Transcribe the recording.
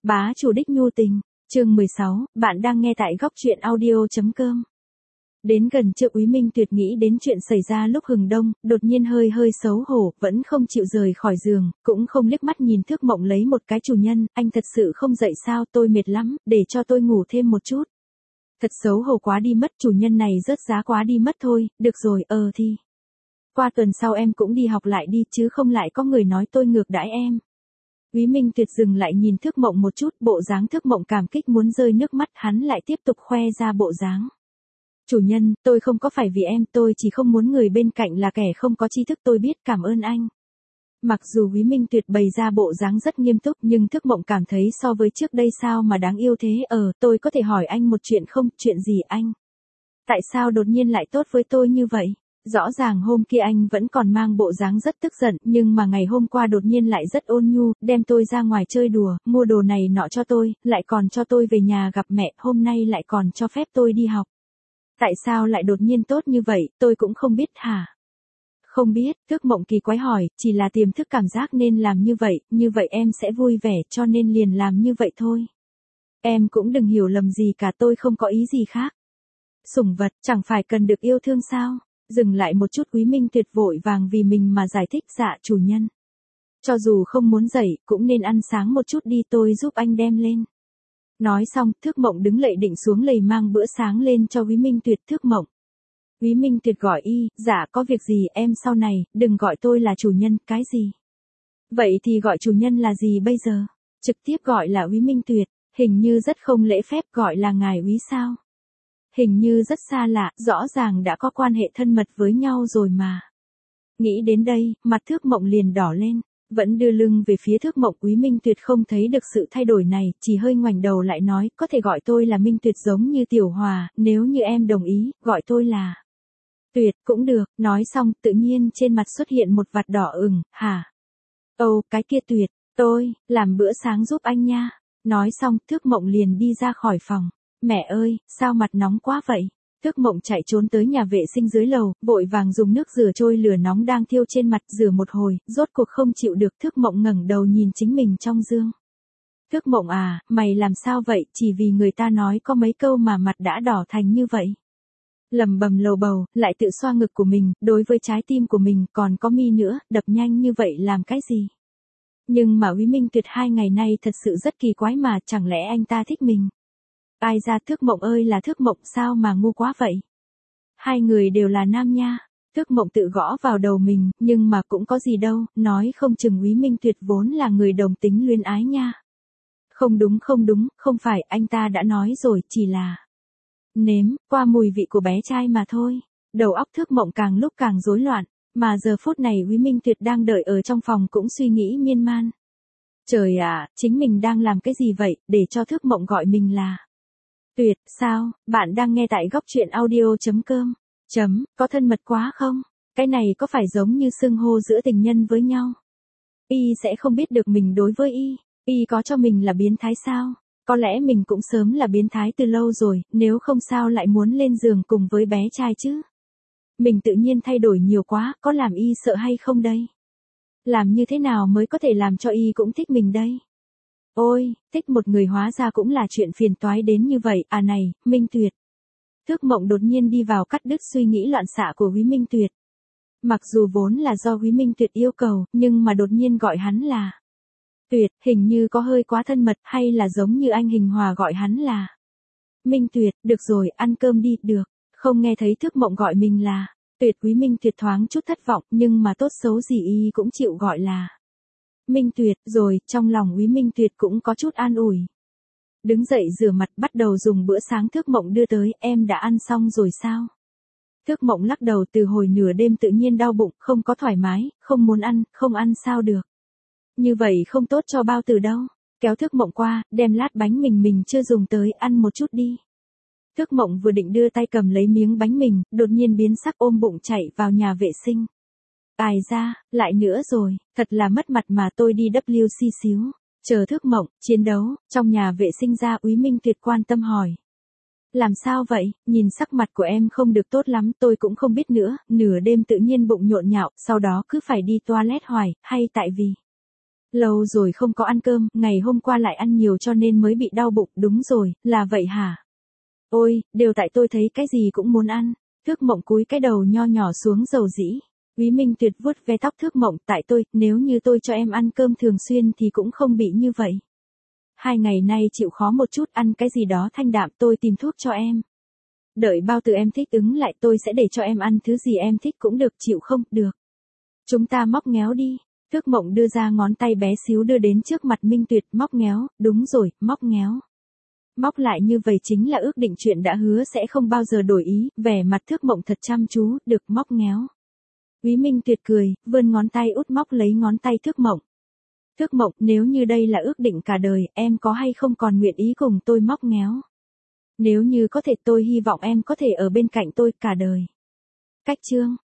Bá chủ đích nhu tình, chương 16, bạn đang nghe tại góc truyện audio.com. Đến gần trưa Úy Minh Tuyệt nghĩ đến chuyện xảy ra lúc hừng đông, đột nhiên hơi xấu hổ, vẫn không chịu rời khỏi giường, cũng không liếc mắt nhìn Thước Mộng lấy một cái chủ nhân, anh thật sự không dậy sao, tôi mệt lắm, để cho tôi ngủ thêm một chút. Thật xấu hổ quá đi mất, chủ nhân này rớt giá quá đi mất thôi, được rồi, thì. Qua tuần sau em cũng đi học lại đi chứ không lại có người nói tôi ngược đãi em. Úy Minh Tuyệt dừng lại nhìn Thước Mộng một chút, bộ dáng Thước Mộng cảm kích muốn rơi nước mắt, hắn lại tiếp tục khoe ra bộ dáng. Chủ nhân, tôi không có phải vì em, tôi chỉ không muốn người bên cạnh là kẻ không có tri thức, tôi biết, cảm ơn anh. Mặc dù Úy Minh Tuyệt bày ra bộ dáng rất nghiêm túc nhưng Thước Mộng cảm thấy so với trước đây sao mà đáng yêu thế. Tôi có thể hỏi anh một chuyện không? Chuyện gì anh? Tại sao đột nhiên lại tốt với tôi như vậy? Rõ ràng hôm kia anh vẫn còn mang bộ dáng rất tức giận, nhưng mà ngày hôm qua đột nhiên lại rất ôn nhu, đem tôi ra ngoài chơi đùa, mua đồ này nọ cho tôi, lại còn cho tôi về nhà gặp mẹ, hôm nay lại còn cho phép tôi đi học. Tại sao lại đột nhiên tốt như vậy, tôi cũng không biết hả? Không biết, Thước Mộng kỳ quái hỏi, chỉ là tiềm thức cảm giác nên làm như vậy em sẽ vui vẻ cho nên liền làm như vậy thôi. Em cũng đừng hiểu lầm gì cả, tôi không có ý gì khác. Sủng vật, chẳng phải cần được yêu thương sao? Dừng lại một chút, Úy Minh Tuyệt vội vàng vì mình mà giải thích, dạ chủ nhân. Cho dù không muốn dậy, cũng nên ăn sáng một chút đi, tôi giúp anh đem lên. Nói xong, Thước Mộng đứng lậy định xuống lầy mang bữa sáng lên cho Úy Minh Tuyệt. Thước Mộng. Úy Minh Tuyệt gọi dạ có việc gì em, sau này, đừng gọi tôi là chủ nhân, cái gì? Vậy thì gọi chủ nhân là gì bây giờ? Trực tiếp gọi là Úy Minh Tuyệt, hình như rất không lễ phép, gọi là ngài Úy sao? Hình như rất xa lạ, rõ ràng đã có quan hệ thân mật với nhau rồi mà. Nghĩ đến đây, mặt Thước Mộng liền đỏ lên, vẫn đưa lưng về phía Thước Mộng. Úy Minh Tuyệt không thấy được sự thay đổi này, chỉ hơi ngoảnh đầu lại nói, có thể gọi tôi là Minh Tuyệt giống như Tiểu Hòa, nếu như em đồng ý, gọi tôi là Tuyệt cũng được. Nói xong, tự nhiên trên mặt xuất hiện một vạt đỏ ửng, hả? Cái kia Tuyệt, tôi, làm bữa sáng giúp anh nha. Nói xong, Thước Mộng liền đi ra khỏi phòng. Mẹ ơi, sao mặt nóng quá vậy? Thước Mộng chạy trốn tới nhà vệ sinh dưới lầu, vội vàng dùng nước rửa trôi lửa nóng đang thiêu trên mặt, rửa một hồi, rốt cuộc không chịu được. Thước Mộng ngẩng đầu nhìn chính mình trong gương. Thước Mộng à, mày làm sao vậy, chỉ vì người ta nói có mấy câu mà mặt đã đỏ thành như vậy. Lẩm bẩm lầu bầu, lại tự xoa ngực của mình, đối với trái tim của mình còn có mi nữa, đập nhanh như vậy làm cái gì? Nhưng mà Úy Minh Tuyệt 2 ngày nay thật sự rất kỳ quái mà, chẳng lẽ anh ta thích mình? Ai ra, Thước Mộng ơi là Thước Mộng, sao mà ngu quá vậy? Hai người đều là nam nha. Thước Mộng tự gõ vào đầu mình, nhưng mà cũng có gì đâu, nói không chừng Úy Minh Tuyệt vốn là người đồng tính luyến ái nha. Không đúng, không phải, anh ta đã nói rồi, chỉ là nếm qua mùi vị của bé trai mà thôi. Đầu óc Thước Mộng càng lúc càng rối loạn, mà giờ phút này Úy Minh Tuyệt đang đợi ở trong phòng cũng suy nghĩ miên man. Trời ạ, chính mình đang làm cái gì vậy, để cho Thước Mộng gọi mình là Tuyệt, sao? Bạn đang nghe tại góc truyện audio.com. Có thân mật quá không? Cái này có phải giống như xưng hô giữa tình nhân với nhau? Y sẽ không biết được mình đối với Y có cho mình là biến thái sao? Có lẽ mình cũng sớm là biến thái từ lâu rồi, nếu không sao lại muốn lên giường cùng với bé trai chứ? Mình tự nhiên thay đổi nhiều quá, có làm Y sợ hay không đây? Làm như thế nào mới có thể làm cho Y cũng thích mình đây? Ôi, thích một người hóa ra cũng là chuyện phiền toái đến như vậy, à này, Minh Tuyệt. Thước Mộng đột nhiên đi vào cắt đứt suy nghĩ loạn xạ của Úy Minh Tuyệt. Mặc dù vốn là do Úy Minh Tuyệt yêu cầu, nhưng mà đột nhiên gọi hắn là Tuyệt, hình như có hơi quá thân mật, hay là giống như anh Hình Hòa gọi hắn là Minh Tuyệt. Được rồi, ăn cơm đi, được. Không nghe thấy Thước Mộng gọi mình là Tuyệt, Úy Minh Tuyệt thoáng chút thất vọng, nhưng mà tốt xấu gì Y cũng chịu gọi là Minh Tuyệt, rồi, trong lòng Úy Minh Tuyệt cũng có chút an ủi. Đứng dậy rửa mặt, bắt đầu dùng bữa sáng Thước Mộng đưa tới, em đã ăn xong rồi sao? Thước Mộng lắc đầu, từ hồi nửa đêm tự nhiên đau bụng, không có thoải mái, không muốn ăn, không ăn sao được. Như vậy không tốt cho bao tử đâu. Kéo Thước Mộng qua, đem lát bánh mình chưa dùng tới, ăn một chút đi. Thước Mộng vừa định đưa tay cầm lấy miếng bánh mình, đột nhiên biến sắc ôm bụng chạy vào nhà vệ sinh. Ai ra, lại nữa rồi, thật là mất mặt mà, tôi đi WC xíu. Chờ Thước Mộng, chiến đấu, trong nhà vệ sinh ra, Úy Minh Tuyệt quan tâm hỏi. Làm sao vậy, nhìn sắc mặt của em không được tốt lắm, tôi cũng không biết nữa, nửa đêm tự nhiên bụng nhộn nhạo, sau đó cứ phải đi toilet hoài, hay tại vì Lâu rồi không có ăn cơm, ngày hôm qua lại ăn nhiều cho nên mới bị đau bụng, đúng rồi, là vậy hả? Ôi, đều tại tôi thấy cái gì cũng muốn ăn. Thước Mộng cúi cái đầu nho nhỏ xuống dầu dĩ. Úy Minh Tuyệt vuốt ve tóc Thước Mộng, tại tôi, nếu như tôi cho em ăn cơm thường xuyên thì cũng không bị như vậy. 2 ngày nay chịu khó một chút, ăn cái gì đó thanh đạm, tôi tìm thuốc cho em. Đợi bao từ em thích ứng lại tôi sẽ để cho em ăn thứ gì em thích cũng được, chịu không? Được. Chúng ta móc ngéo đi. Thước Mộng đưa ra ngón tay bé xíu đưa đến trước mặt Minh Tuyệt, móc ngéo, đúng rồi, móc ngéo. Móc lại như vậy chính là ước định chuyện đã hứa sẽ không bao giờ đổi ý, vẻ mặt Thước Mộng thật chăm chú, được, móc ngéo. Úy Minh Tuyệt cười, vươn ngón tay út móc lấy ngón tay Thước Mộng. Thước Mộng, nếu như đây là ước định cả đời, em có hay không còn nguyện ý cùng tôi móc ngéo? Nếu như có thể tôi hy vọng em có thể ở bên cạnh tôi cả đời. Cách chương